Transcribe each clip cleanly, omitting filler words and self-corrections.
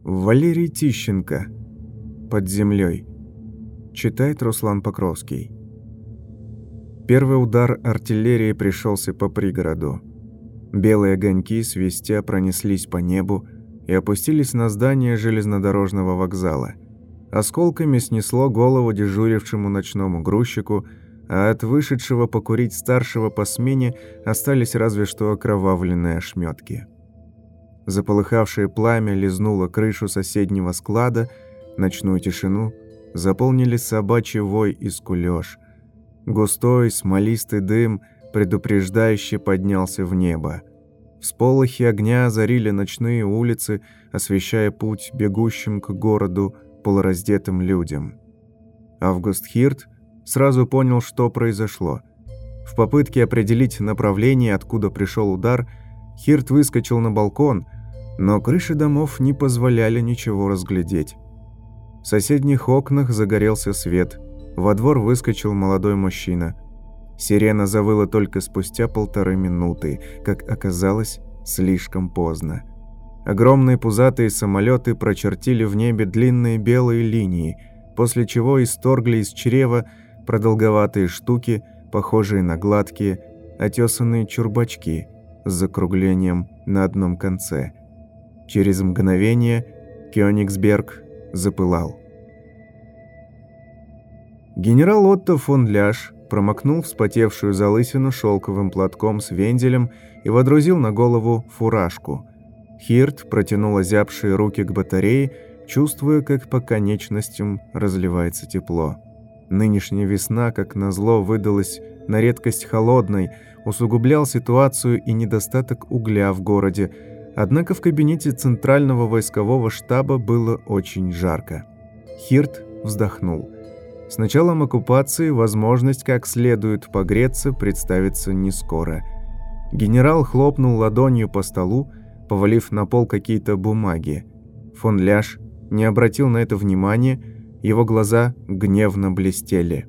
Валерий Тищенко. «Под землей». Читает Руслан Покровский. Первый удар артиллерии пришелся по пригороду. Белые огоньки, свистя, пронеслись по небу и опустились на здание железнодорожного вокзала. Осколками снесло голову дежурившему ночному грузчику, а от вышедшего покурить старшего по смене остались разве что окровавленные ошметки. Заполыхавшее пламя лизнуло крышу соседнего склада, ночную тишину заполнили собачий вой и скулёж. Густой смолистый дым предупреждающе поднялся в небо. Всполохи огня озарили ночные улицы, освещая путь бегущим к городу полураздетым людям. Август Хирт сразу понял, что произошло. В попытке определить направление, откуда пришел удар, Хирт выскочил на балкон, но крыши домов не позволяли ничего разглядеть. В соседних окнах загорелся свет. Во двор выскочил молодой мужчина. Сирена завыла только спустя 1,5 минуты, как оказалось, слишком поздно. Огромные пузатые самолеты прочертили в небе длинные белые линии, после чего исторгли из чрева продолговатые штуки, похожие на гладкие, отесанные чурбачки с закруглением на одном конце. Через мгновение Кёнигсберг запылал. Генерал Отто фон Ляш промокнул вспотевшую залысину шелковым платком с вензелем и водрузил на голову фуражку. Хирт протянул озябшие руки к батарее, чувствуя, как по конечностям разливается тепло. Нынешняя весна, как назло, выдалась на редкость холодной, усугублял ситуацию и недостаток угля в городе, однако в кабинете Центрального войскового штаба было очень жарко. Хирт вздохнул. С началом оккупации возможность как следует погреться представится не скоро. Генерал хлопнул ладонью по столу, повалив на пол какие-то бумаги. Фон Ляш не обратил на это внимания, его глаза гневно блестели.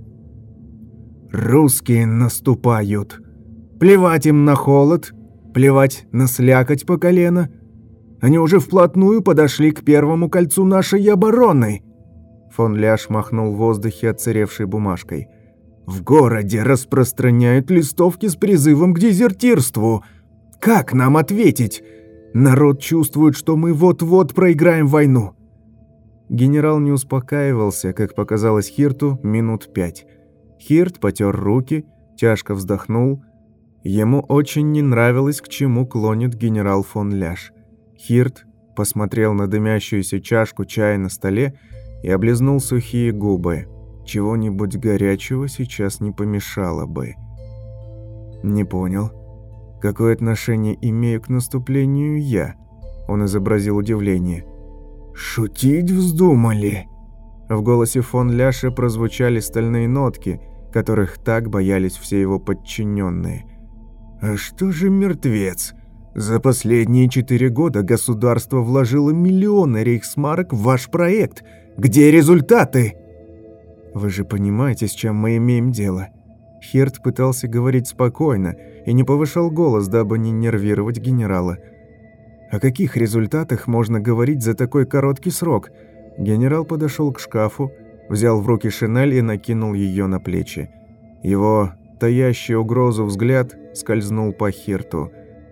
«Русские наступают! Плевать им на холод, плевать на слякоть по колено! Они уже вплотную подошли к первому кольцу нашей обороны!» Фон Ляш махнул в воздухе отсыревшей бумажкой. «В городе распространяют листовки с призывом к дезертирству. Как нам ответить? Народ чувствует, что мы вот-вот проиграем войну». Генерал не успокаивался, как показалось Хирту, минут 5. Хирт потер руки, тяжко вздохнул. Ему очень не нравилось, к чему клонит генерал фон Ляш. Хирт посмотрел на дымящуюся чашку чая на столе и облизнул сухие губы. Чего-нибудь горячего сейчас не помешало бы. «Не понял. Какое отношение имею к наступлению я?» Он изобразил удивление. «Шутить вздумали?» В голосе фон Ляша прозвучали стальные нотки, которых так боялись все его подчиненные. «А что же мертвец? За последние 4 года государство вложило миллионы рейхсмарок в ваш проект. Где результаты?» «Вы же понимаете, с чем мы имеем дело». Хирт пытался говорить спокойно и не повышал голос, дабы не нервировать генерала. О каких результатах можно говорить за такой короткий срок? Генерал подошел к шкафу, взял в руки шинель и накинул ее на плечи. Его таящий угрозу взгляд скользнул по Хирту.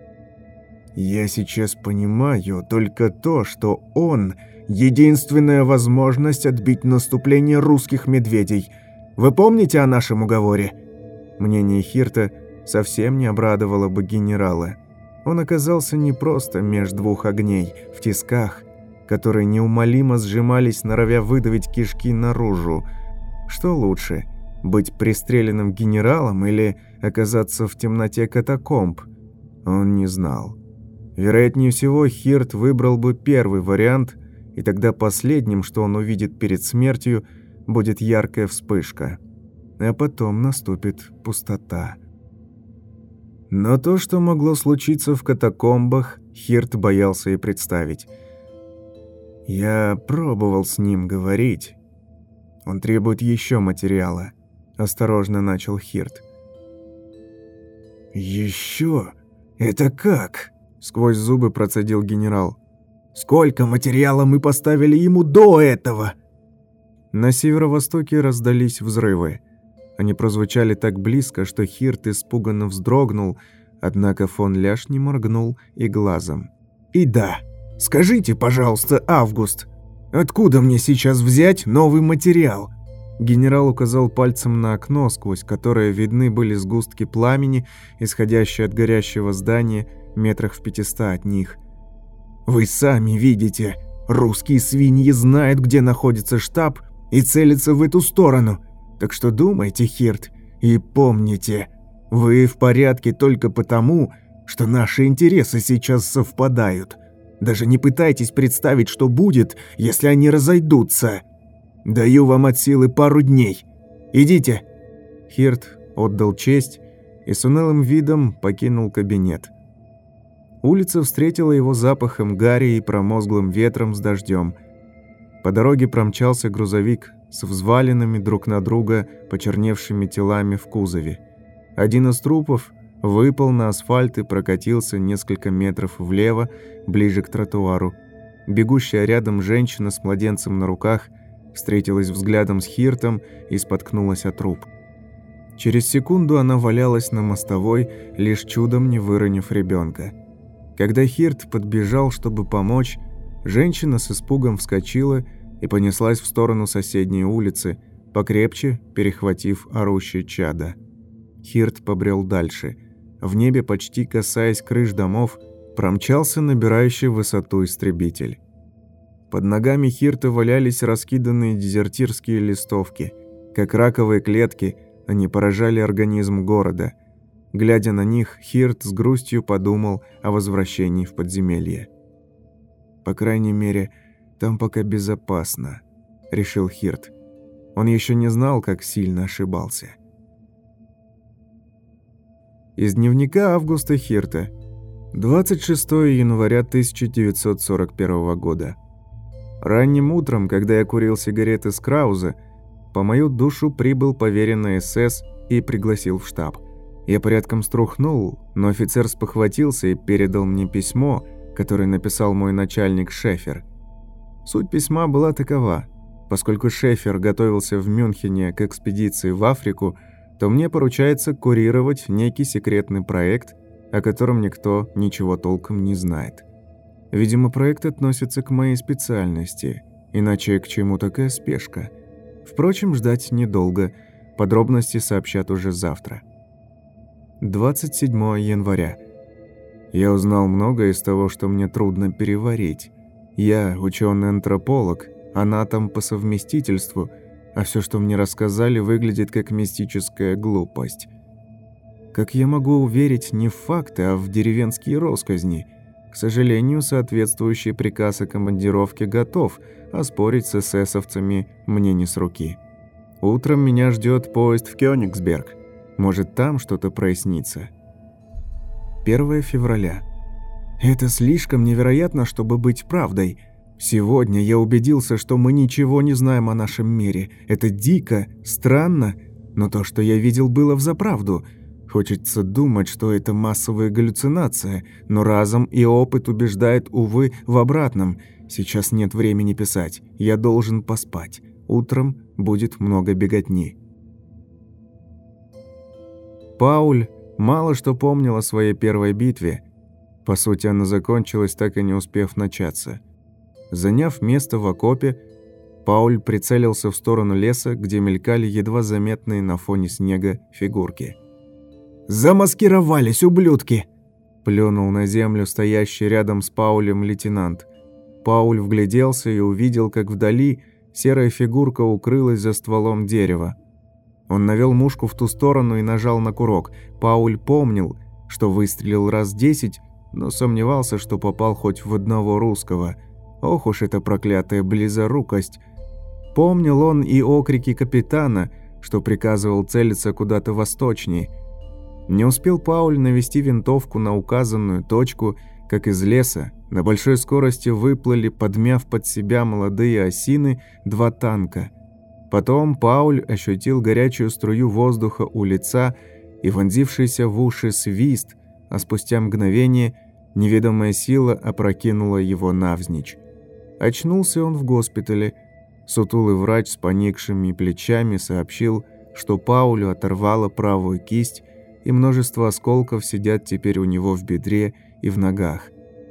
«Я сейчас понимаю только то, что он — единственная возможность отбить наступление русских медведей. Вы помните о нашем уговоре?» Мнение Хирта совсем не обрадовало бы генерала. Он оказался не просто меж двух огней, в тисках, которые неумолимо сжимались, норовя выдавить кишки наружу. Что лучше, быть пристреленным генералом или оказаться в темноте катакомб? Он не знал. Вероятнее всего, Хирт выбрал бы первый вариант, и тогда последним, что он увидит перед смертью, будет яркая вспышка. А потом наступит пустота. Но то, что могло случиться в катакомбах, Хирт боялся и представить. «Я пробовал с ним говорить. Он требует еще материала», – осторожно начал Хирт. «Еще? Это как?» – сквозь зубы процедил генерал. Сколько материала мы поставили ему до этого?» На северо-востоке раздались взрывы. Они прозвучали так близко, что Хирт испуганно вздрогнул, однако фон Ляш не моргнул и глазом. «И да, скажите, пожалуйста, Август, откуда мне сейчас взять новый материал?» Генерал указал пальцем на окно, сквозь которое видны были сгустки пламени, исходящие от горящего здания метрах в 500 от них. «Вы сами видите, русские свиньи знают, где находится штаб, и целятся в эту сторону. Так что думайте, Хирт, и помните, вы в порядке только потому, что наши интересы сейчас совпадают. Даже не пытайтесь представить, что будет, если они разойдутся. Даю вам от силы пару дней. Идите». Хирт отдал честь и с унылым видом покинул кабинет. Улица встретила его запахом гари и промозглым ветром с дождем. По дороге промчался грузовик с взваленными друг на друга почерневшими телами в кузове. Один из трупов выпал на асфальт и прокатился несколько метров влево, ближе к тротуару. Бегущая рядом женщина с младенцем на руках встретилась взглядом с Хиртом и споткнулась о труп. Через секунду она валялась на мостовой, лишь чудом не выронив ребенка. Когда Хирт подбежал, чтобы помочь, женщина с испугом вскочила и понеслась в сторону соседней улицы, покрепче перехватив орущее чадо. Хирт побрел дальше. В небе, почти касаясь крыш домов, промчался набирающий высоту истребитель. Под ногами Хирта валялись раскиданные дезертирские листовки. Как раковые клетки, они поражали организм города. Глядя на них, Хирт с грустью подумал о возвращении в подземелье. «По крайней мере, там пока безопасно», — решил Хирт. Он еще не знал, как сильно ошибался. Из дневника Августа Хирта. 26 января 1941 года. Ранним утром, когда я курил сигареты с Крауза, по мою душу прибыл поверенный СС и пригласил в штаб. Я порядком струхнул, но офицер спохватился и передал мне письмо, которое написал мой начальник Шефер. Суть письма была такова: поскольку Шефер готовился в Мюнхене к экспедиции в Африку, то мне поручается курировать некий секретный проект, о котором никто ничего толком не знает. Видимо, проект относится к моей специальности, иначе к чему такая спешка? Впрочем, ждать недолго, подробности сообщат уже завтра. 27 января. Я узнал многое из того, что мне трудно переварить. Я ученый-антрополог, анатом по совместительству, а все, что мне рассказали, выглядит как мистическая глупость. Как я могу уверить не в факты, а в деревенские росказни? К сожалению, соответствующий приказ о командировке готов, а спорить с эсэсовцами мне не с руки. Утром меня ждет поезд в Кёнигсберг. Может, там что-то прояснится. 1 февраля. Это слишком невероятно, чтобы быть правдой. Сегодня я убедился, что мы ничего не знаем о нашем мире. Это дико, странно, но то, что я видел, было взаправду. Хочется думать, что это массовая галлюцинация, но разум и опыт убеждают, увы, в обратном. Сейчас нет времени писать, я должен поспать. Утром будет много беготни. Пауль мало что помнил о своей первой битве. По сути, она закончилась, так и не успев начаться. Заняв место в окопе, Пауль прицелился в сторону леса, где мелькали едва заметные на фоне снега фигурки. «Замаскировались, ублюдки!» – плюнул на землю стоящий рядом с Паулем лейтенант. Пауль вгляделся и увидел, как вдали серая фигурка укрылась за стволом дерева. Он навел мушку в ту сторону и нажал на курок. Пауль помнил, что выстрелил раз 10, но сомневался, что попал хоть в одного русского. Ох уж эта проклятая близорукость! Помнил он и окрики капитана, что приказывал целиться куда-то восточнее. Не успел Пауль навести винтовку на указанную точку, как из леса на большой скорости выплыли, подмяв под себя молодые осины, 2 танка. Потом Пауль ощутил горячую струю воздуха у лица и вонзившийся в уши свист, а спустя мгновение Неведомая сила опрокинула его навзничь. Очнулся он в госпитале. Сутулый врач с поникшими плечами сообщил, что Паулю оторвало правую кисть, и множество осколков сидят теперь у него в бедре и в ногах.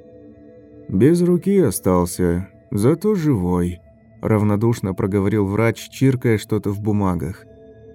«Без руки остался, зато живой», – равнодушно проговорил врач, чиркая что-то в бумагах.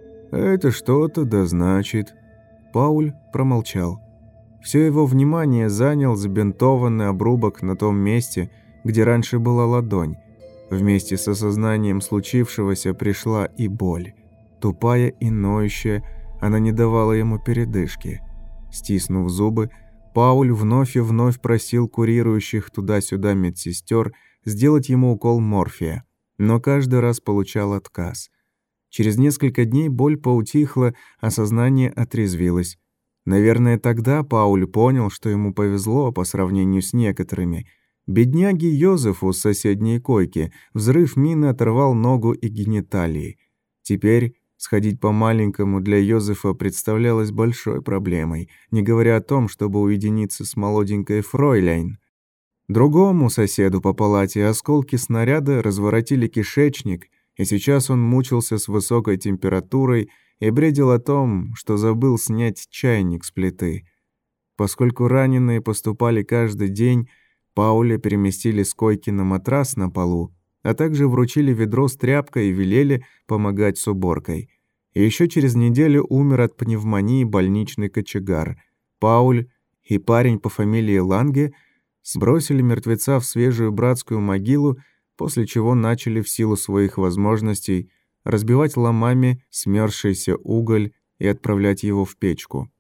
«Это что-то да значит». Пауль промолчал. Все его внимание занял забинтованный обрубок на том месте, где раньше была ладонь. Вместе с осознанием случившегося пришла и боль. Тупая и ноющая, она не давала ему передышки. Стиснув зубы, Пауль вновь и вновь просил курирующих туда-сюда медсестер сделать ему укол морфия, но каждый раз получал отказ. Через несколько дней боль поутихла, а сознание отрезвилось. Наверное, тогда Пауль понял, что ему повезло по сравнению с некоторыми. Бедняге Йозефу с соседней койки взрыв мины оторвал ногу и гениталии. Теперь сходить по-маленькому для Йозефа представлялось большой проблемой, не говоря о том, чтобы уединиться с молоденькой фройляйн. Другому соседу по палате осколки снаряда разворотили кишечник, и сейчас он мучился с высокой температурой и бредил о том, что забыл снять чайник с плиты. Поскольку раненые поступали каждый день, Пауля переместили с койки на матрас на полу, а также вручили ведро с тряпкой и велели помогать с уборкой. И еще через неделю умер от пневмонии больничный кочегар. Пауль и парень по фамилии Ланге сбросили мертвеца в свежую братскую могилу, после чего начали в силу своих возможностей разбивать ломами смёрзшийся уголь и отправлять его в печку.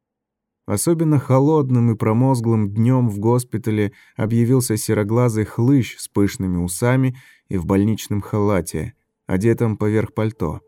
Особенно холодным и промозглым днем в госпитале объявился сероглазый хлыщ с пышными усами и в больничном халате, одетом поверх пальто.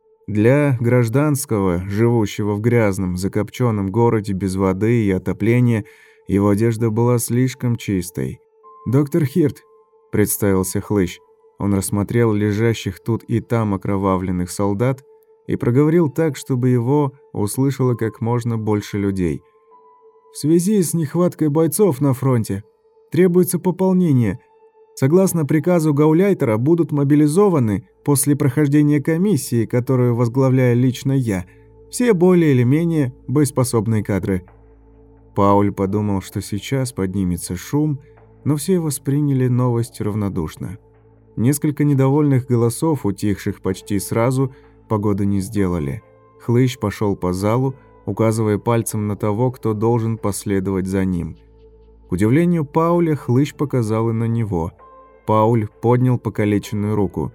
Для гражданского, живущего в грязном, закопченном городе без воды и отопления, его одежда была слишком чистой. «Доктор Хирт», — представился хлыщ. Он рассмотрел лежащих тут и там окровавленных солдат и проговорил так, чтобы его услышало как можно больше людей. «В связи с нехваткой бойцов на фронте требуется пополнение. Согласно приказу гауляйтера, будут мобилизованы после прохождения комиссии, которую возглавляю лично я, все более или менее боеспособные кадры». Пауль подумал, что сейчас поднимется шум, но все восприняли новость равнодушно. Несколько недовольных голосов, утихших почти сразу, погоды не сделали. Хлыщ пошел по залу, указывая пальцем на того, кто должен последовать за ним. К удивлению Пауля, хлыщ показал и на него. Пауль поднял покалеченную руку.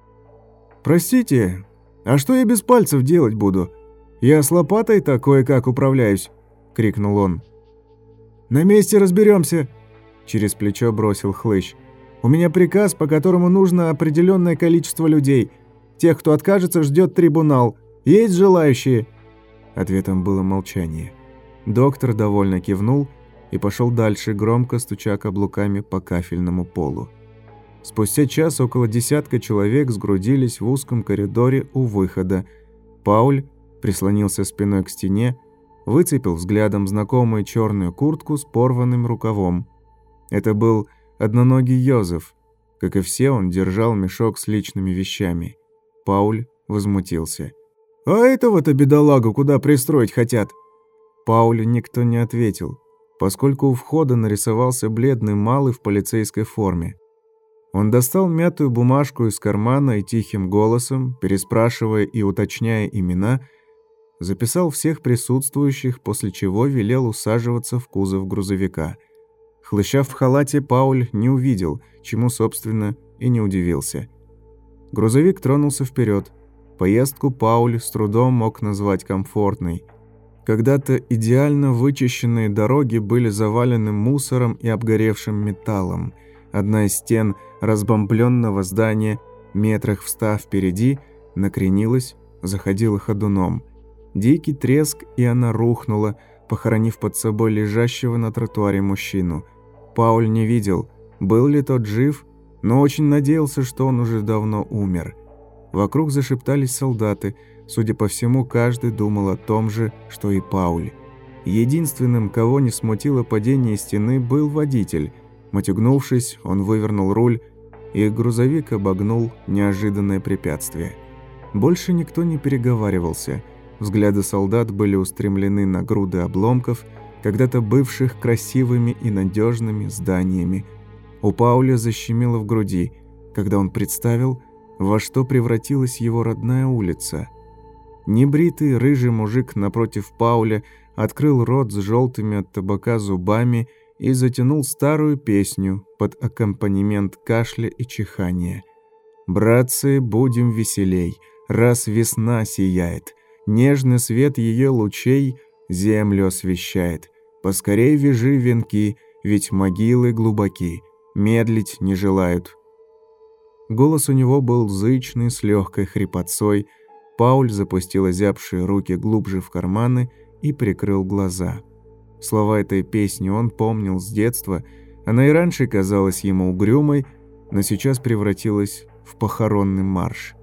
«Простите, а что я без пальцев делать буду? Я с лопатой-то кое-как управляюсь», — крикнул он. «На месте разберемся», — через плечо бросил хлыщ. «У меня приказ, по которому нужно определенное количество людей. Тех, кто откажется, ждет трибунал. Есть желающие?» Ответом было молчание. Доктор довольно кивнул и пошел дальше, громко стуча каблуками по кафельному полу. Спустя час около десятка человек сгрудились в узком коридоре у выхода. Пауль прислонился спиной к стене, выцепил взглядом знакомую черную куртку с порванным рукавом. Это был одноногий Йозеф. Как и все, он держал мешок с личными вещами. Пауль возмутился. «А этого-то бедолагу куда пристроить хотят?» Паулю никто не ответил, поскольку у входа нарисовался бледный малый в полицейской форме. Он достал мятую бумажку из кармана и тихим голосом, переспрашивая и уточняя имена, записал всех присутствующих, после чего велел усаживаться в кузов грузовика. Хлыща в халате Пауль не увидел, чему, собственно, и не удивился. Грузовик тронулся вперед. Поездку Пауль с трудом мог назвать комфортной. Когда-то идеально вычищенные дороги были завалены мусором и обгоревшим металлом. Одна из стен разбомбленного здания, метрах в 100 впереди, накренилась, заходила ходуном. Дикий треск, и она рухнула, похоронив под собой лежащего на тротуаре мужчину. Пауль не видел, был ли тот жив, но очень надеялся, что он уже давно умер. Вокруг зашептались солдаты. Судя по всему, каждый думал о том же, что и Пауль. Единственным, кого не смутило падение стены, был водитель. Мотягнувшись, он вывернул руль, и грузовик обогнул неожиданное препятствие. Больше никто не переговаривался. Взгляды солдат были устремлены на груды обломков, когда-то бывших красивыми и надежными зданиями. У Пауля защемило в груди, когда он представил, во что превратилась его родная улица. Небритый рыжий мужик напротив Пауля открыл рот с желтыми от табака зубами и затянул старую песню под аккомпанемент кашля и чихания. «Братцы, будем веселей, раз весна сияет, нежный свет ее лучей землю освещает. Поскорей вяжи венки, ведь могилы глубоки, медлить не желают». Голос у него был зычный, с легкой хрипотцой. Пауль запустил озябшие руки глубже в карманы и прикрыл глаза. Слова этой песни он помнил с детства. Она и раньше казалась ему угрюмой, но сейчас превратилась в похоронный марш.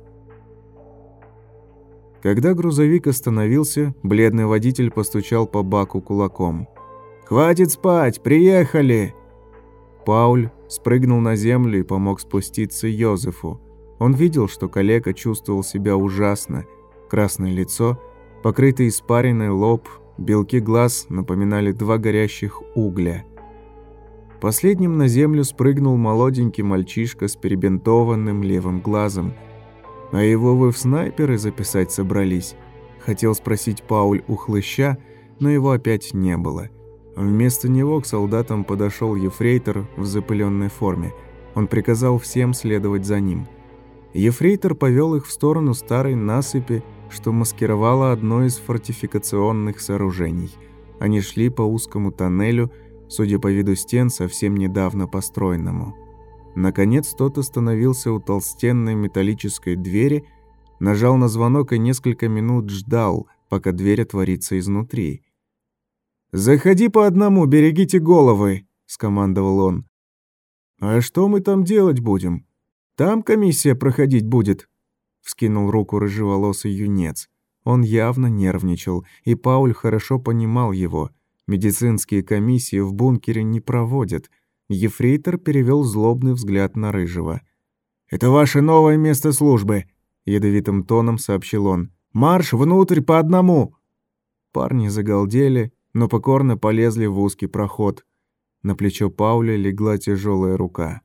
Когда грузовик остановился, бледный водитель постучал по баку кулаком. «Хватит спать! Приехали!» Пауль спрыгнул на землю и помог спуститься Йозефу. Он видел, что калека чувствовал себя ужасно. Красное лицо, покрытый испариной лоб, белки глаз напоминали два горящих угля. Последним на землю спрыгнул молоденький мальчишка с перебинтованным левым глазом. «А его вы в снайперы записать собрались?» — хотел спросить Пауль у хлыща, но его опять не было. Вместо него к солдатам подошел ефрейтор в запыленной форме. Он приказал всем следовать за ним. Ефрейтор повел их в сторону старой насыпи, что маскировало одно из фортификационных сооружений. Они шли по узкому тоннелю, судя по виду стен, совсем недавно построенному. Наконец тот остановился у толстенной металлической двери, нажал на звонок и несколько минут ждал, пока дверь отворится изнутри. «Заходи по одному, берегите головы», — скомандовал он. «А что мы там делать будем? Там комиссия проходить будет», — вскинул руку рыжеволосый юнец. Он явно нервничал, и Пауль хорошо понимал его. Медицинские комиссии в бункере не проводят. Ефрейтор перевел злобный взгляд на Рыжего. «Это ваше новое место службы», — ядовитым тоном сообщил он. «Марш внутрь по одному!» Парни загалдели, но покорно полезли в узкий проход. На плечо Пауля легла тяжелая рука.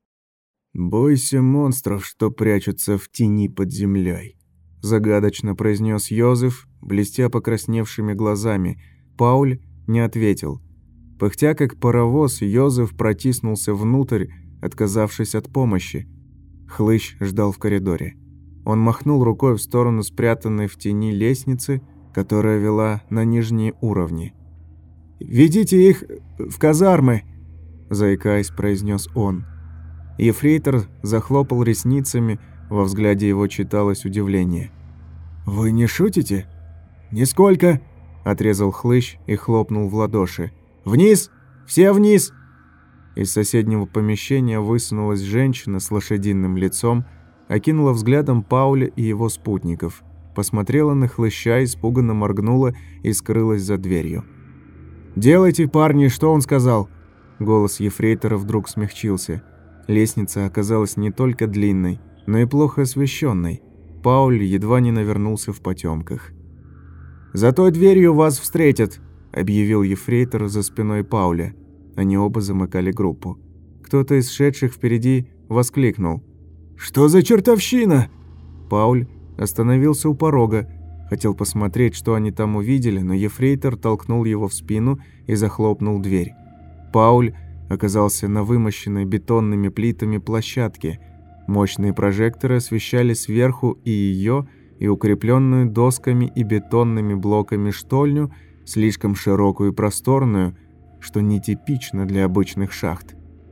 «Бойся монстров, что прячутся в тени под землей», — загадочно произнес Йозеф, блестя покрасневшими глазами. Пауль не ответил. Пыхтя как паровоз, Йозеф протиснулся внутрь, отказавшись от помощи. Хлыщ ждал в коридоре. Он махнул рукой в сторону спрятанной в тени лестницы, которая вела на нижние уровни. «Ведите их в казармы», — заикаясь, произнес он. Ефрейтор захлопал ресницами, во взгляде его читалось удивление. «Вы не шутите?» «Нисколько», — отрезал хлыщ и хлопнул в ладоши. «Вниз! Все вниз!» Из соседнего помещения высунулась женщина с лошадиным лицом, окинула взглядом Пауля и его спутников, посмотрела на хлыща, испуганно моргнула и скрылась за дверью. «Делайте, парни, что он сказал!» Голос ефрейтора вдруг смягчился. Лестница оказалась не только длинной, но и плохо освещенной. Пауль едва не навернулся в потемках. «За той дверью вас встретят!» — объявил ефрейтор за спиной Пауля. Они оба замыкали группу. Кто-то из шедших впереди воскликнул: «Что за чертовщина?» Пауль остановился у порога, хотел посмотреть, что они там увидели, но ефрейтор толкнул его в спину и захлопнул дверь. Пауль оказался на вымощенной бетонными плитами площадке. Мощные прожекторы освещали сверху и ее, и укрепленную досками и бетонными блоками штольню, слишком широкую и просторную, что нетипично для обычных шахт.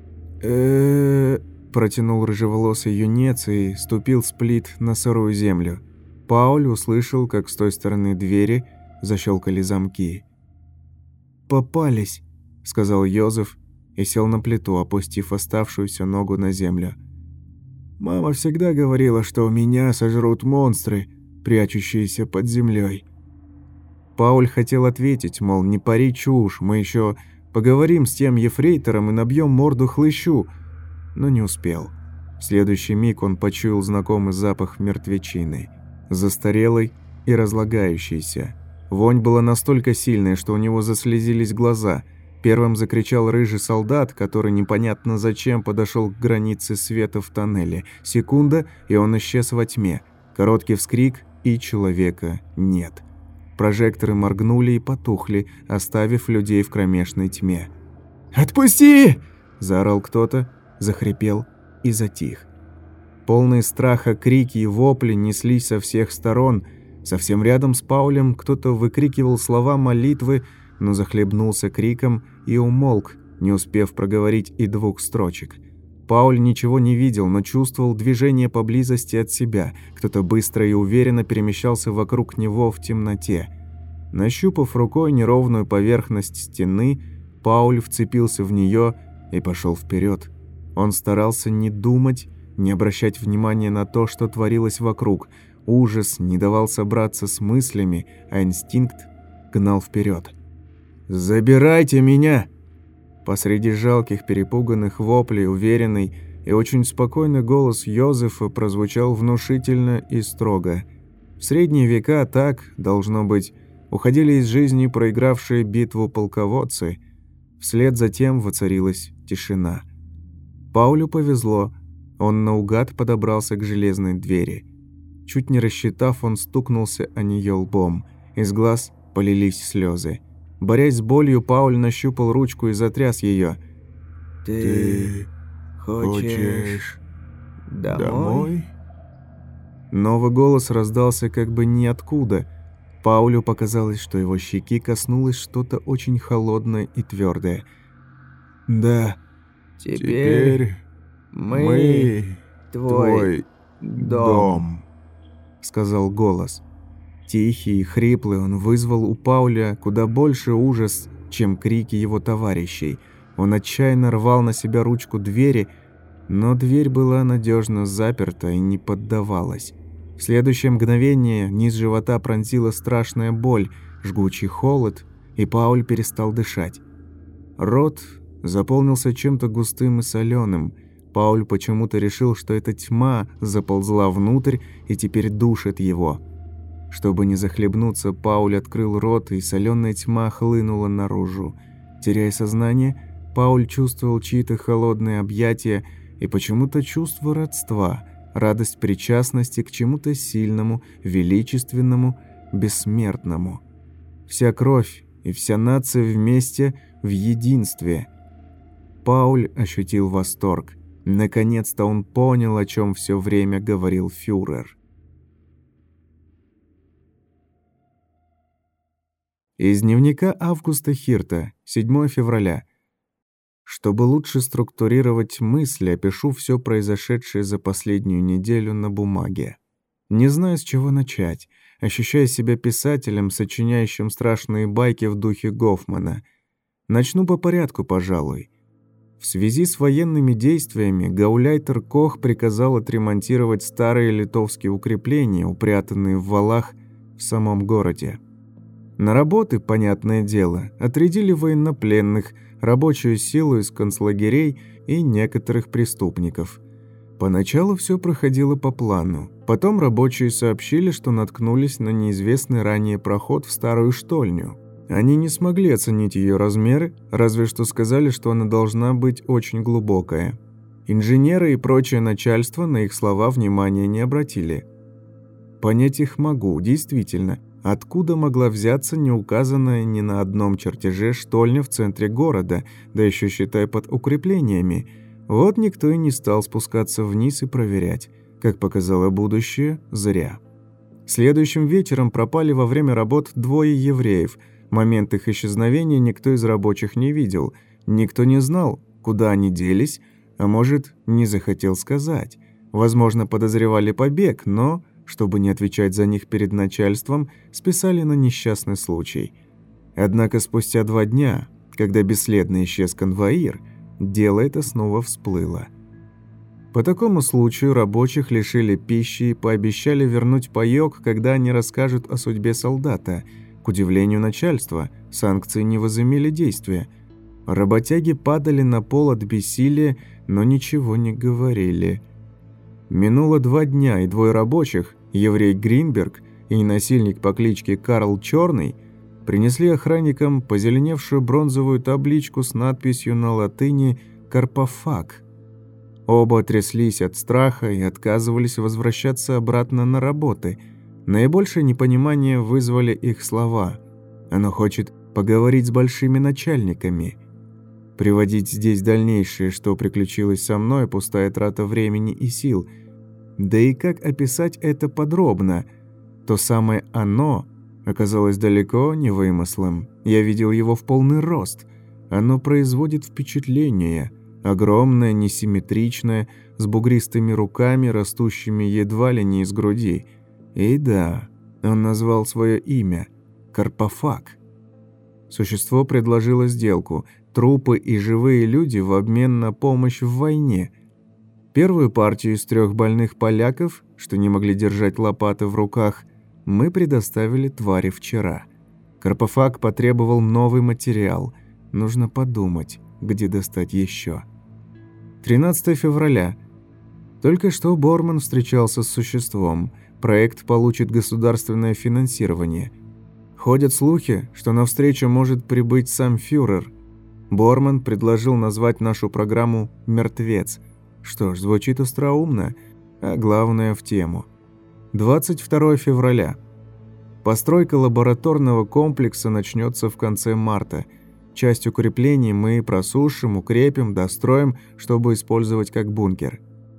Протянул рыжеволосый юнец и ступил с плит на сырую землю. Пауль услышал, как с той стороны двери защелкали замки. «Попались», — сказал Йозеф и сел на плиту, опустив оставшуюся ногу на землю. «Мама всегда говорила, что меня сожрут монстры, прячущиеся под землей». Пауль хотел ответить, мол, не пари чушь, мы еще поговорим с тем ефрейтором и набьем морду хлыщу, но не успел. В следующий миг он почуял знакомый запах мертвечины, застарелый и разлагающийся. Вонь была настолько сильная, что у него заслезились глаза. Первым закричал рыжий солдат, который непонятно зачем подошел к границе света в тоннеле. Секунда, и он исчез во тьме. Короткий вскрик, и человека нет. Прожекторы моргнули и потухли, оставив людей в кромешной тьме. «Отпусти!» – заорал кто-то, захрипел и затих. Полные страха крики и вопли неслись со всех сторон. Совсем рядом с Паулем кто-то выкрикивал слова молитвы, но захлебнулся криком и умолк, не успев проговорить и двух строчек. Пауль ничего не видел, но чувствовал движение поблизости от себя. Кто-то быстро и уверенно перемещался вокруг него в темноте. Нащупав рукой неровную поверхность стены, Пауль вцепился в нее и пошел вперед. Он старался не думать, не обращать внимания на то, что творилось вокруг. Ужас не давал собраться с мыслями, а инстинкт гнал вперед. «Забирайте меня!» Посреди жалких перепуганных воплей уверенный и очень спокойный голос Йозефа прозвучал внушительно и строго. В средние века так, должно быть, уходили из жизни проигравшие битву полководцы. Вслед за тем воцарилась тишина. Паулю повезло, он наугад подобрался к железной двери. Чуть не рассчитав, он стукнулся о нее лбом. Из глаз полились слезы. Борясь с болью, Пауль нащупал ручку и затряс ее. «Ты хочешь домой?» Новый голос раздался как бы ниоткуда. Паулю показалось, что его щеки коснулось что-то очень холодное и твердое. «Да, Теперь мы твой дом», — сказал голос. Тихий и хриплый, он вызвал у Пауля куда больше ужас, чем крики его товарищей. Он отчаянно рвал на себя ручку двери, но дверь была надежно заперта и не поддавалась. В следующее мгновение низ живота пронзила страшная боль, жгучий холод, и Пауль перестал дышать. Рот заполнился чем-то густым и соленым. Пауль почему-то решил, что эта тьма заползла внутрь и теперь душит его. Чтобы не захлебнуться, Пауль открыл рот, и соленая тьма хлынула наружу. Теряя сознание, Пауль чувствовал чьи-то холодные объятия и почему-то чувство родства, радость причастности к чему-то сильному, величественному, бессмертному. Вся кровь и вся нация вместе в единстве. Пауль ощутил восторг. Наконец-то он понял, о чем все время говорил фюрер. Из дневника Августа Хирта, 7 февраля. Чтобы лучше структурировать мысли, опишу все произошедшее за последнюю неделю на бумаге. Не знаю, с чего начать, ощущая себя писателем, сочиняющим страшные байки в духе Гофмана. Начну по порядку, пожалуй. В связи с военными действиями гауляйтер Кох приказал отремонтировать старые литовские укрепления, упрятанные в валах в самом городе. На работы, понятное дело, отрядили военнопленных, рабочую силу из концлагерей и некоторых преступников. Поначалу все проходило по плану. Потом рабочие сообщили, что наткнулись на неизвестный ранее проход в старую штольню. Они не смогли оценить ее размеры, разве что сказали, что она должна быть очень глубокая. Инженеры и прочее начальство на их слова внимания не обратили. Понять их могу, действительно. Откуда могла взяться неуказанная ни на одном чертеже штольня в центре города, да еще считай под укреплениями? Вот никто и не стал спускаться вниз и проверять. Как показало будущее, зря. Следующим вечером пропали во время работ 2 евреев. Момент их исчезновения никто из рабочих не видел. Никто не знал, куда они делись, а может, не захотел сказать. Возможно, подозревали побег, но, чтобы не отвечать за них перед начальством, списали на несчастный случай. Однако спустя 2 дня, когда бесследно исчез конвоир, дело это снова всплыло. По такому случаю рабочих лишили пищи и пообещали вернуть паёк, когда они расскажут о судьбе солдата. К удивлению начальства, санкции не возымели действия. Работяги падали на пол от бессилия, но ничего не говорили. Минуло 2 дня, и 2 рабочих, еврей Гринберг и насильник по кличке Карл Черный, принесли охранникам позеленевшую бронзовую табличку с надписью на латыни «Карпофаг». Оба тряслись от страха и отказывались возвращаться обратно на работы. Наибольшее непонимание вызвали их слова. «Оно хочет поговорить с большими начальниками». Приводить здесь дальнейшее, что приключилось со мной, пустая трата времени и сил. Да и как описать это подробно? То самое «оно» оказалось далеко не вымыслом. Я видел его в полный рост. Оно производит впечатление. Огромное, несимметричное, с бугристыми руками, растущими едва ли не из груди. И да, он назвал свое имя – Карпофаг. Существо предложило сделку – трупы и живые люди в обмен на помощь в войне. Первую партию из 3 больных поляков, что не могли держать лопаты в руках, мы предоставили твари вчера. Карпофаг потребовал новый материал. Нужно подумать, где достать еще. 13 февраля. Только что Борман встречался с существом. Проект получит государственное финансирование. Ходят слухи, что на встречу может прибыть сам фюрер. Борман предложил назвать нашу программу «Мертвец». Что ж, звучит остроумно, а главное в тему. 22 февраля. Постройка лабораторного комплекса начнется в конце марта. Часть укреплений мы просушим, укрепим, достроим, чтобы использовать как бункер.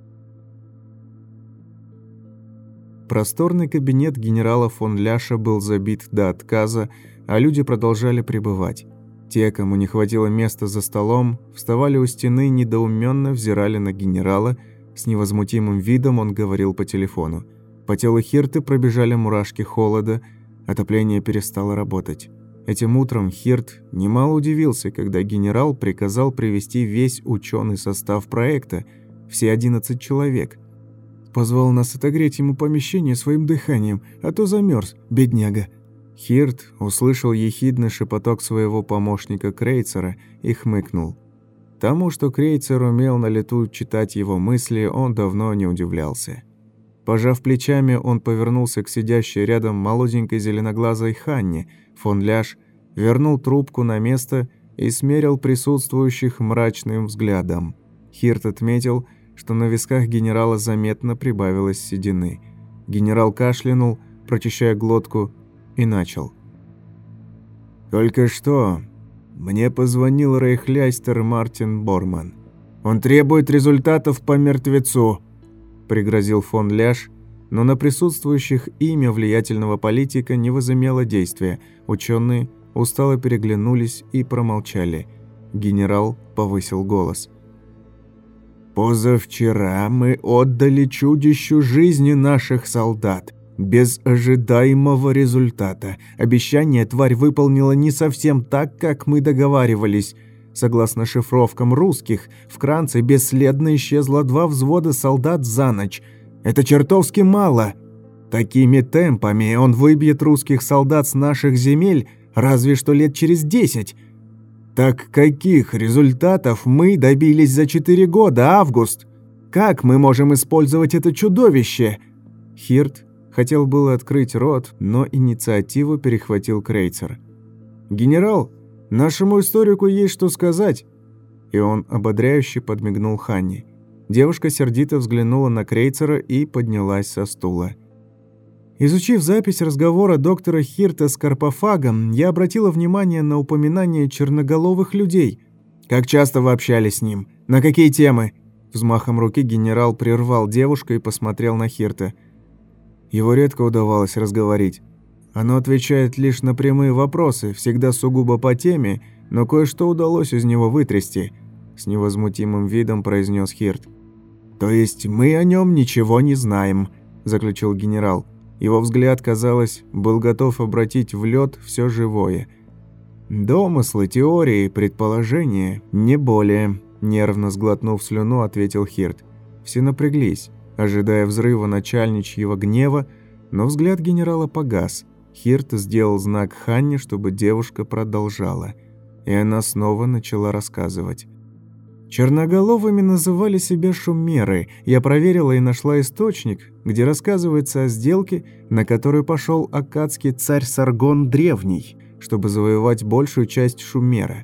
Просторный кабинет генерала фон Ляша был забит до отказа, а люди продолжали пребывать. Те, кому не хватило места за столом, вставали у стены, недоуменно взирали на генерала. С невозмутимым видом он говорил по телефону. По телу Хирты пробежали мурашки холода, отопление перестало работать. Этим утром Хирт немало удивился, когда генерал приказал привести весь ученый состав проекта, все 11 человек. Позвал нас отогреть ему помещение своим дыханием, а то замерз, бедняга. Хирт услышал ехидный шепоток своего помощника Крейцера и хмыкнул. Тому, что Крейцер умел на лету читать его мысли, он давно не удивлялся. Пожав плечами, он повернулся к сидящей рядом молоденькой зеленоглазой Ханне. Фон Ляш вернул трубку на место и смерил присутствующих мрачным взглядом. Хирт отметил, что на висках генерала заметно прибавилось седины. Генерал кашлянул, прочищая глотку, и начал. «Только что мне позвонил рейхляйстер Мартин Борман. Он требует результатов по мертвецу», – пригрозил фон Ляш, но на присутствующих имя влиятельного политика не возымело действия. Ученые устало переглянулись и промолчали. Генерал повысил голос. «Позавчера мы отдали чудищу жизни наших солдат. Без ожидаемого результата. Обещание тварь выполнила не совсем так, как мы договаривались. Согласно шифровкам русских, в Кранце бесследно исчезло 2 взвода солдат за ночь. Это чертовски мало. Такими темпами он выбьет русских солдат с наших земель разве что лет через 10. Так каких результатов мы добились за 4 года, Август? Как мы можем использовать это чудовище?» Хирт хотел было открыть рот, но инициативу перехватил Крейцер. «Генерал, нашему историку есть что сказать!» И он ободряюще подмигнул Ханне. Девушка сердито взглянула на Крейцера и поднялась со стула. Изучив запись разговора доктора Хирта с Карпофагом, я обратила внимание на упоминание черноголовых людей. «Как часто вы общались с ним? На какие темы?» Взмахом руки генерал прервал девушку и посмотрел на Хирта. Его редко удавалось разговорить. Оно отвечает лишь на прямые вопросы, всегда сугубо по теме, но кое-что удалось из него вытрясти, с невозмутимым видом произнес Хирт. «То есть мы о нем ничего не знаем», – заключил генерал. Его взгляд, казалось, был готов обратить в лед все живое. «Домыслы, теории, предположения, не более», – нервно сглотнув слюну, ответил Хирт. Все напряглись, ожидая взрыва начальничьего гнева, но взгляд генерала погас. Хирт сделал знак Ханне, чтобы девушка продолжала, и она снова начала рассказывать. Черноголовыми называли себя шумеры. Я проверила и нашла источник, где рассказывается о сделке, на которую пошел аккадский царь Саргон Древний, чтобы завоевать большую часть Шумера.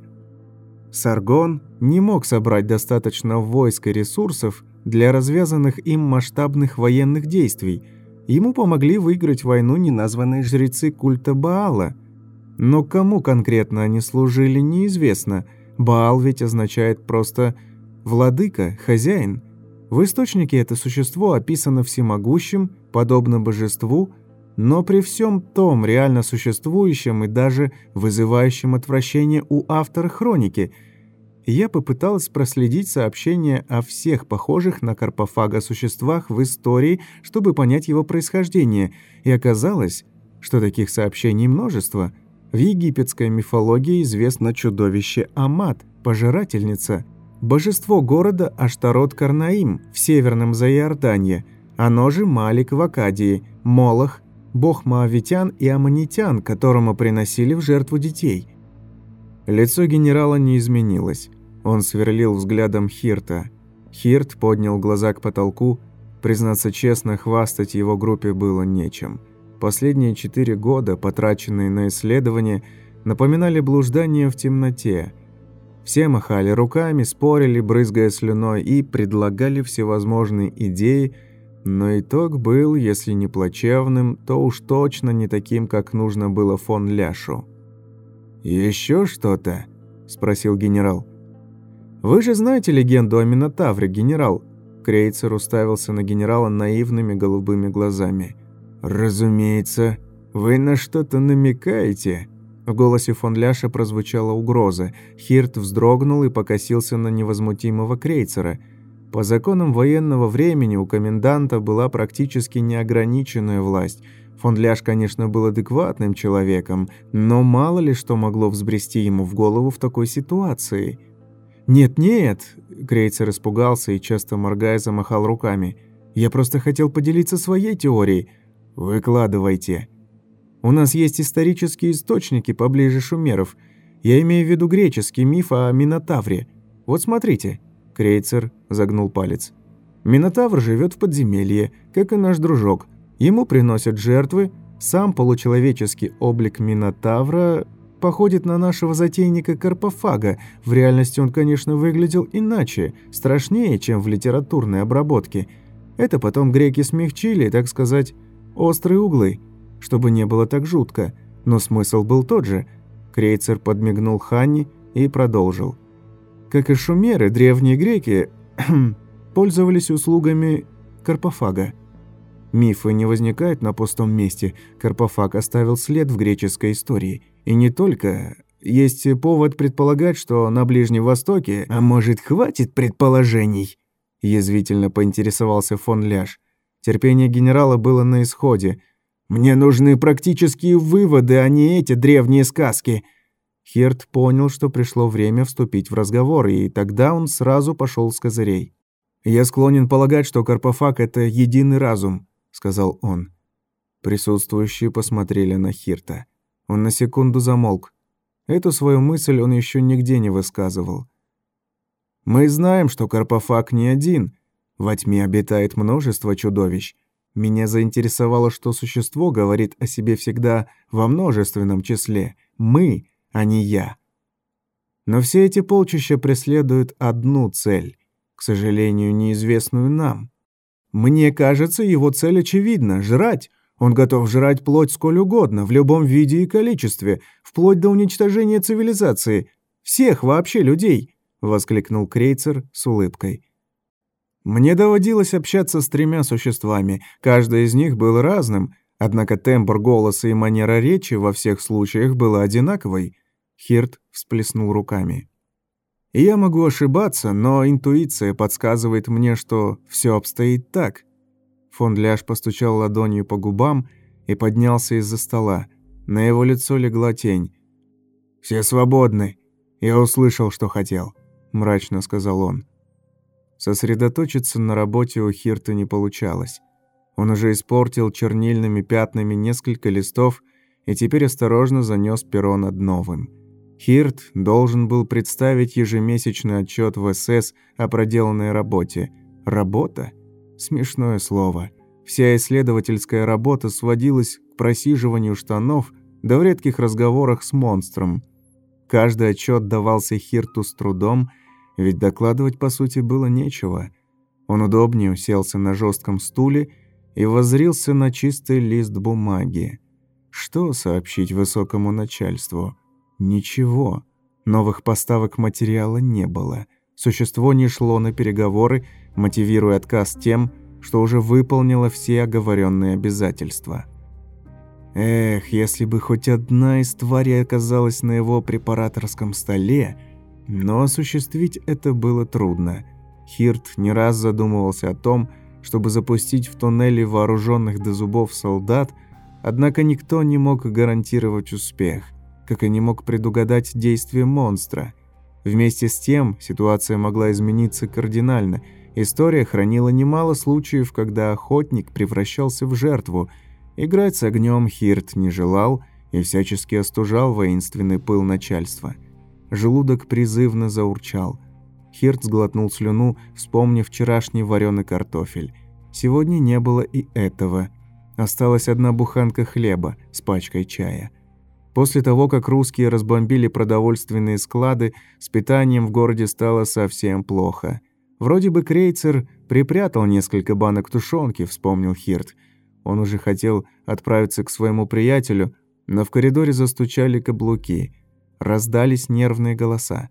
Саргон не мог собрать достаточно войск и ресурсов для развязанных им масштабных военных действий. Ему помогли выиграть войну неназванные жрецы культа Баала. Но кому конкретно они служили, неизвестно. Баал ведь означает просто «владыка», «хозяин». В источнике это существо описано всемогущим, подобно божеству, но при всем том реально существующем и даже вызывающем отвращение у автора хроники. Я попыталась проследить сообщения о всех похожих на Карпофага существах в истории, чтобы понять его происхождение, и оказалось, что таких сообщений множество. В египетской мифологии известно чудовище Амат, пожирательница, божество города Аштарот-Карнаим в северном Заиорданье, оно же Малик в Акадии, Молох, бог моавитян и аммонитян, которому приносили в жертву детей. Лицо генерала не изменилось. Он сверлил взглядом Хирта. Хирт поднял глаза к потолку. Признаться честно, хвастать его группе было нечем. Последние 4 года, потраченные на исследование, напоминали блуждание в темноте. Все махали руками, спорили, брызгая слюной, и предлагали всевозможные идеи, но итог был, если не плачевным, то уж точно не таким, как нужно было фон Ляшу. «Еще что-то?» – спросил генерал. «Вы же знаете легенду о Минотавре, генерал?» Крейцер уставился на генерала наивными голубыми глазами. «Разумеется. Вы на что-то намекаете?» В голосе фон Ляша прозвучала угроза. Хирт вздрогнул и покосился на невозмутимого Крейцера. По законам военного времени у коменданта была практически неограниченная власть. Фон Ляш, конечно, был адекватным человеком, но мало ли что могло взбрести ему в голову в такой ситуации. «Нет-нет», — Крейцер испугался и, часто моргая, замахал руками. «Я просто хотел поделиться своей теорией. Выкладывайте. У нас есть исторические источники поближе шумеров. Я имею в виду греческий миф о Минотавре. Вот смотрите». Крейцер загнул палец. «Минотавр живет в подземелье, как и наш дружок. Ему приносят жертвы. Сам получеловеческий облик Минотавра походит на нашего затейника Карпофага. В реальности он, конечно, выглядел иначе, страшнее, чем в литературной обработке. Это потом греки смягчили, так сказать, острые углы, чтобы не было так жутко. Но смысл был тот же». Крейцер подмигнул Ханне и продолжил. Как и шумеры, древние греки пользовались услугами Карпофага. Мифы не возникают на пустом месте. Карпофаг оставил след в греческой истории. И не только. Есть повод предполагать, что на Ближнем Востоке... «А может, хватит предположений?» – язвительно поинтересовался фон Ляш. Терпение генерала было на исходе. «Мне нужны практические выводы, а не эти древние сказки». Хирт понял, что пришло время вступить в разговор, и тогда он сразу пошел с козырей. «Я склонен полагать, что Карпофаг – это единый разум», – сказал он. Присутствующие посмотрели на Хирта. Он на секунду замолк. Эту свою мысль он еще нигде не высказывал. «Мы знаем, что Карпофаг не один. Во тьме обитает множество чудовищ. Меня заинтересовало, что существо говорит о себе всегда во множественном числе. Мы, а не я. Но все эти полчища преследуют одну цель, к сожалению, неизвестную нам. Мне кажется, его цель очевидна – жрать. Он готов жрать плоть сколь угодно, в любом виде и количестве, вплоть до уничтожения цивилизации. Всех вообще людей!» – воскликнул Крейцер с улыбкой. «Мне доводилось общаться с 3 существами, каждый из них был разным, однако тембр голоса и манера речи во всех случаях была одинаковой». Хирт всплеснул руками. «Я могу ошибаться, но интуиция подсказывает мне, что все обстоит так». Фон Ляш постучал ладонью по губам и поднялся из-за стола. На его лицо легла тень. «Все свободны. Я услышал, что хотел», – мрачно сказал он. Сосредоточиться на работе у Хирта не получалось. Он уже испортил чернильными пятнами несколько листов и теперь осторожно занес перо над новым. Хирт должен был представить ежемесячный отчет в СС о проделанной работе. Работа? Смешное слово. Вся исследовательская работа сводилась к просиживанию штанов, да в редких разговорах с монстром. Каждый отчет давался Хирту с трудом, ведь докладывать по сути было нечего. Он удобнее уселся на жестком стуле и воззрился на чистый лист бумаги. Что сообщить высокому начальству? Ничего. Новых поставок материала не было. Существо не шло на переговоры, мотивируя отказ тем, что уже выполнило все оговоренные обязательства. Эх, если бы хоть одна из тварей оказалась на его препараторском столе, но осуществить это было трудно. Хирт не раз задумывался о том, чтобы запустить в туннели вооруженных до зубов солдат, однако никто не мог гарантировать успех, как и не мог предугадать действия монстра. Вместе с тем ситуация могла измениться кардинально. История хранила немало случаев, когда охотник превращался в жертву. Играть с огнем Хирт не желал и всячески остужал воинственный пыл начальства. Желудок призывно заурчал. Хирт сглотнул слюну, вспомнив вчерашний вареный картофель. Сегодня не было и этого. Осталась одна буханка хлеба с пачкой чая. После того, как русские разбомбили продовольственные склады, с питанием в городе стало совсем плохо. Вроде бы крейцер припрятал несколько банок тушенки, вспомнил Хирт. Он уже хотел отправиться к своему приятелю, но в коридоре застучали каблуки. Раздались нервные голоса.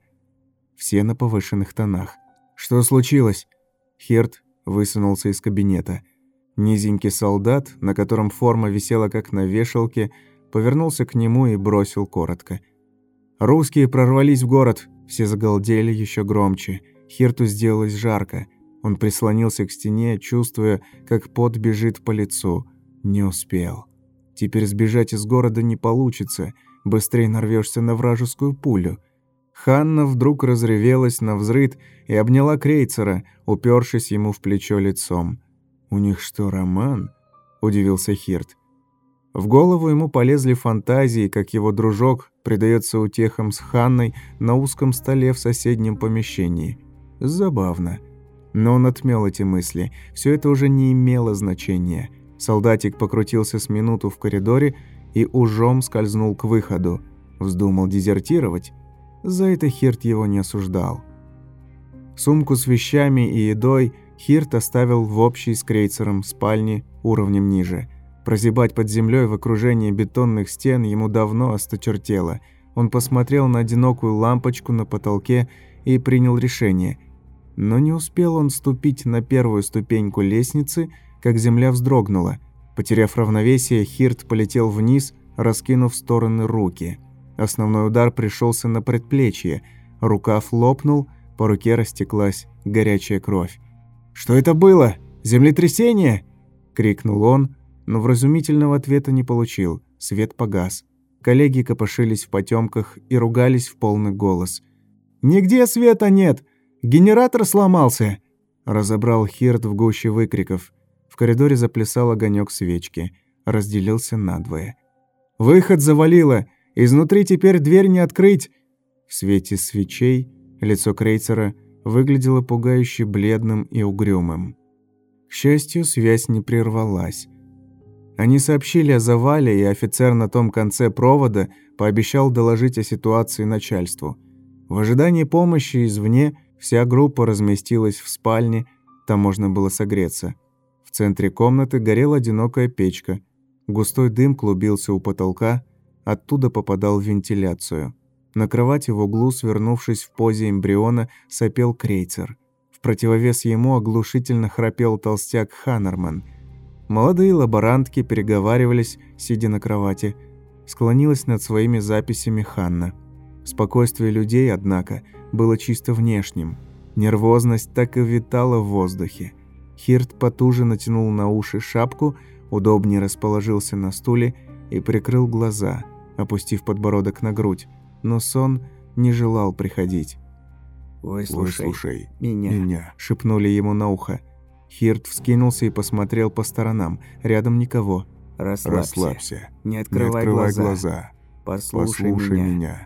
Все на повышенных тонах. «Что случилось?» Хирт высунулся из кабинета. Низенький солдат, на котором форма висела как на вешалке, повернулся к нему и бросил коротко. «Русские прорвались в город!» Все загалдели еще громче. Хирту сделалось жарко. Он прислонился к стене, чувствуя, как пот бежит по лицу. Не успел. Теперь сбежать из города не получится. Быстрее нарвешься на вражескую пулю. Ханна вдруг разревелась навзрыд и обняла крейцера, упершись ему в плечо лицом. «У них что, роман?» – удивился Хирт. В голову ему полезли фантазии, как его дружок предается утехам с Ханной на узком столе в соседнем помещении. Забавно. Но он отмел эти мысли. Все это уже не имело значения. Солдатик покрутился с минуту в коридоре и ужом скользнул к выходу. Вздумал дезертировать? За это Хирт его не осуждал. Сумку с вещами и едой Хирт оставил в общей с крейцером спальне уровнем ниже. Прозябать под землей в окружении бетонных стен ему давно осточертело. Он посмотрел на одинокую лампочку на потолке и принял решение. Но не успел он ступить на первую ступеньку лестницы, как земля вздрогнула. Потеряв равновесие, Хирт полетел вниз, раскинув в стороны руки. Основной удар пришелся на предплечье. Рукав лопнул, по руке растеклась горячая кровь. «Что это было? Землетрясение?» – крикнул он, но вразумительного ответа не получил. Свет погас. Коллеги копошились в потемках и ругались в полный голос. «Нигде света нет! Генератор сломался!» – разобрал Хирт в гуще выкриков. В коридоре заплясал огонек свечки. Разделился надвое. «Выход завалило! Изнутри теперь дверь не открыть!» В свете свечей лицо крейцера выглядело пугающе бледным и угрюмым. К счастью, связь не прервалась. Они сообщили о завале, и офицер на том конце провода пообещал доложить о ситуации начальству. В ожидании помощи извне вся группа разместилась в спальне, там можно было согреться. В центре комнаты горела одинокая печка. Густой дым клубился у потолка, оттуда попадал в вентиляцию. На кровати в углу, свернувшись в позе эмбриона, сопел крейцер. В противовес ему оглушительно храпел толстяк Ханнерман. Молодые лаборантки переговаривались, сидя на кровати. Склонилась над своими записями Ханна. Спокойствие людей, однако, было чисто внешним. Нервозность так и витала в воздухе. Хирт потуже натянул на уши шапку, удобнее расположился на стуле и прикрыл глаза, опустив подбородок на грудь, но сон не желал приходить. «Выслушай меня», — шепнули ему на ухо. Хирт вскинулся и посмотрел по сторонам. Рядом никого. Расслабься. Не открывай глаза. Послушай меня.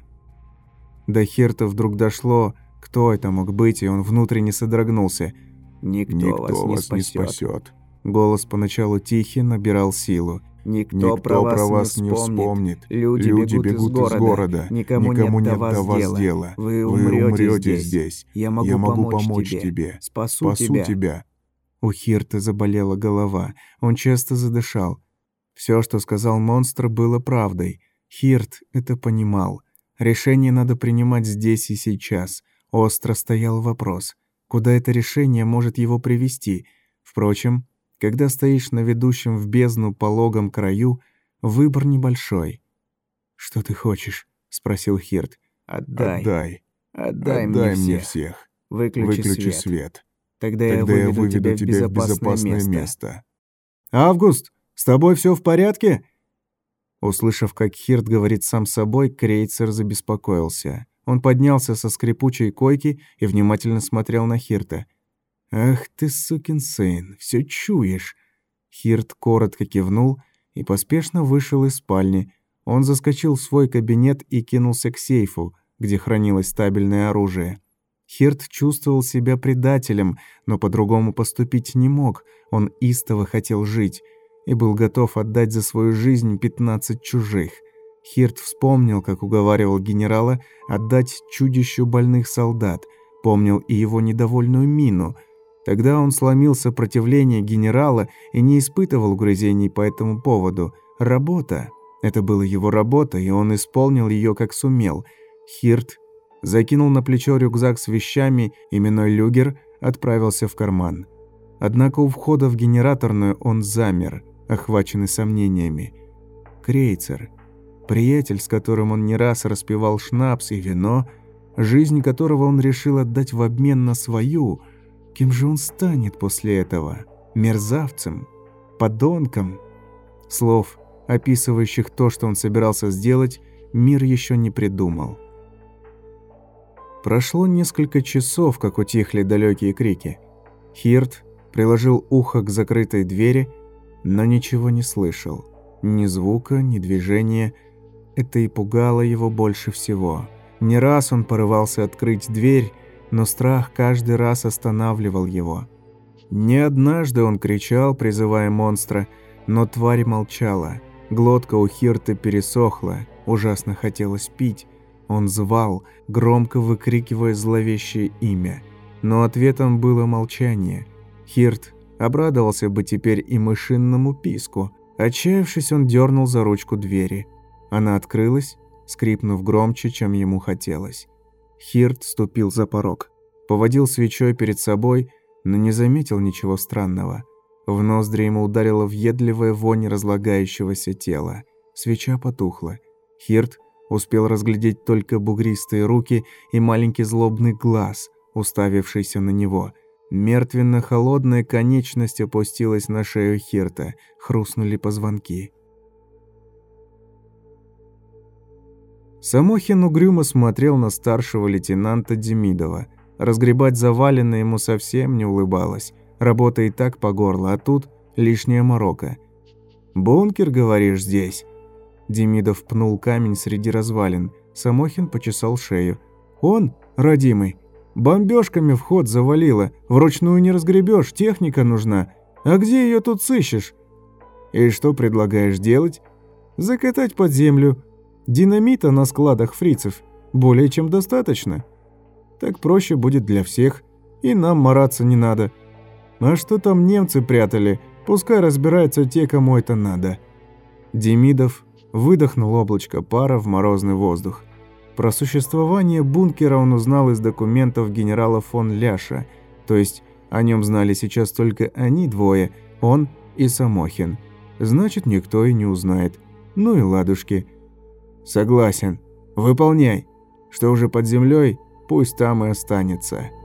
До Хирта вдруг дошло, кто это мог быть, и он внутренне содрогнулся. Никто вас не спасет. Голос поначалу тихий, набирал силу. Никто про вас не вспомнит. Люди бегут из города. Никому нет до вас дела. Вы умрете здесь. Я могу помочь тебе. Спасу тебя. У Хирта заболела голова. Он часто задышал. Все, что сказал монстр, было правдой. Хирт это понимал. Решение надо принимать здесь и сейчас. Остро стоял вопрос, куда это решение может его привести. Впрочем, когда стоишь на ведущем в бездну пологом краю, выбор небольшой. «Что ты хочешь?» — спросил Хирт. Отдай мне всех. Выключи свет. Тогда я выведу тебя в безопасное место. «Август, с тобой все в порядке?» Услышав, как Хирт говорит сам собой, Крейцер забеспокоился. Он поднялся со скрипучей койки и внимательно смотрел на Хирта. «Ах ты, сукин сын, все чуешь!» Хирт коротко кивнул и поспешно вышел из спальни. Он заскочил в свой кабинет и кинулся к сейфу, где хранилось стабильное оружие. Хирт чувствовал себя предателем, но по-другому поступить не мог. Он истово хотел жить и был готов отдать за свою жизнь 15 чужих. Хирт вспомнил, как уговаривал генерала отдать чудищу больных солдат, помнил и его недовольную мину. Тогда он сломил сопротивление генерала и не испытывал угрызений по этому поводу. Работа. Это была его работа, и он исполнил ее как сумел. Хирт закинул на плечо рюкзак с вещами, именной люгер отправился в карман. Однако у входа в генераторную он замер, охваченный сомнениями. Крейцер, приятель, с которым он не раз распивал шнапс и вино, жизнь которого он решил отдать в обмен на свою. Кем же он станет после этого? Мерзавцем? Подонком? Слов, описывающих то, что он собирался сделать, мир еще не придумал. Прошло несколько часов, как утихли далекие крики. Хирт приложил ухо к закрытой двери, но ничего не слышал. Ни звука, ни движения. Это и пугало его больше всего. Не раз он порывался открыть дверь, но страх каждый раз останавливал его. Не однажды он кричал, призывая монстра, но тварь молчала. Глотка у Хирта пересохла, ужасно хотелось пить. Он звал, громко выкрикивая зловещее имя. Но ответом было молчание. Хирт обрадовался бы теперь и мышинному писку. Отчаявшись, он дернул за ручку двери. Она открылась, скрипнув громче, чем ему хотелось. Хирт ступил за порог, поводил свечой перед собой, но не заметил ничего странного. В ноздри ему ударила въедливая вонь разлагающегося тела. Свеча потухла. Хирт успел разглядеть только бугристые руки и маленький злобный глаз, уставившийся на него. Мертвенно-холодная конечность опустилась на шею Хирта, хрустнули позвонки. Самохин угрюмо смотрел на старшего лейтенанта Демидова. Разгребать заваленное ему совсем не улыбалось. Работа и так по горло, а тут лишняя морока. «Бункер, говоришь, здесь?» Демидов пнул камень среди развалин. Самохин почесал шею. «Он, родимый, бомбёжками вход завалило. Вручную не разгребешь, техника нужна. А где ее тут сыщешь?» «И что предлагаешь делать?» «Закатать под землю. Динамита на складах фрицев более чем достаточно. Так проще будет для всех, и нам мараться не надо. А что там немцы прятали, пускай разбираются те, кому это надо». Демидов выдохнул облачко пара в морозный воздух. Про существование бункера он узнал из документов генерала фон Ляша, то есть о нем знали сейчас только они двое, он и Самохин. Значит, никто и не узнает. Ну и ладушки. «Согласен. Выполняй. Что уже под землей, пусть там и останется».